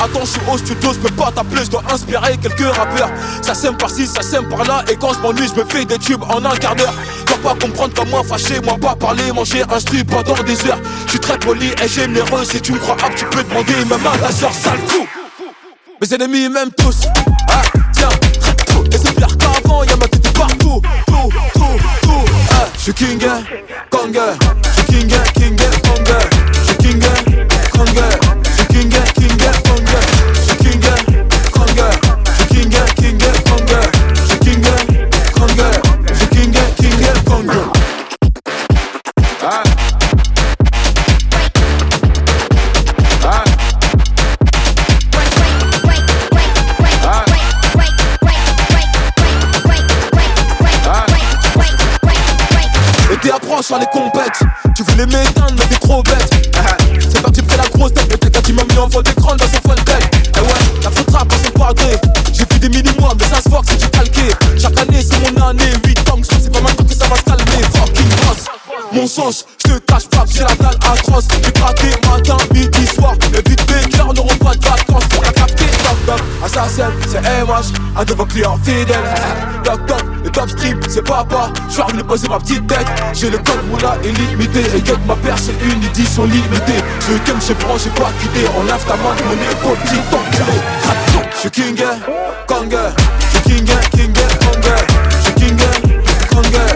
attends, je suis au studio, je peux pas t'appeler, je dois inspirer quelques rappeurs. Ça sème par-ci, ça sème par-là, et quand je m'ennuie, je me fais des tubes en un quart d'heure. Dois pas comprendre comme moi fâché, moi pas parler, manger un strip pendant des heures. Je suis très poli et généreux, si tu me crois tu peux demander même à ta soeur, sale fou. Mes ennemis m'aiment tous, ah tiens, très tôt. Et c'est pire qu'avant, y'a ma tête partout, tout, ah. Je suis king, Kong, je suis king, Kong, je suis king, Kong, je suis king, Kong, je suis king, Kong, je suis king, Kong, je suis king, Kong, je suis king, Kong. Ah. Et approche sur les compètes, tu voulais m'éteindre mais t'es trop bête. C'est parti près la grosse tête, mais t'es qui m'a mis en fond d'écran dans son fun tech. Eh ouais, la faute rap à son padré. J'ai vu des mini-mois mais ça se voit que c'est du calqué. Chaque année c'est mon année, 8 ans que je c'est pas maintenant que ça va se calmer. Fucking boss, mon sens, je te cache pas que j'ai la dalle atroce. J'ai craqué matin, midi, soir. Les beat makers n'auront pas de vacances pour la capter. Toc toc, assassin, c'est MH, un de vos clients fidèles. Toc toc, le top stream, c'est papa. Je suis revenu poser ma petite tête. J'ai le code moula illimité. Et que ma paire c'est une édition limitée. Je t'aime, je prends, j'ai pas quitté. On lave ta main de mon épaule, petit enculé. Je suis king, Kong, je suis king, Kong, je suis king, Kong.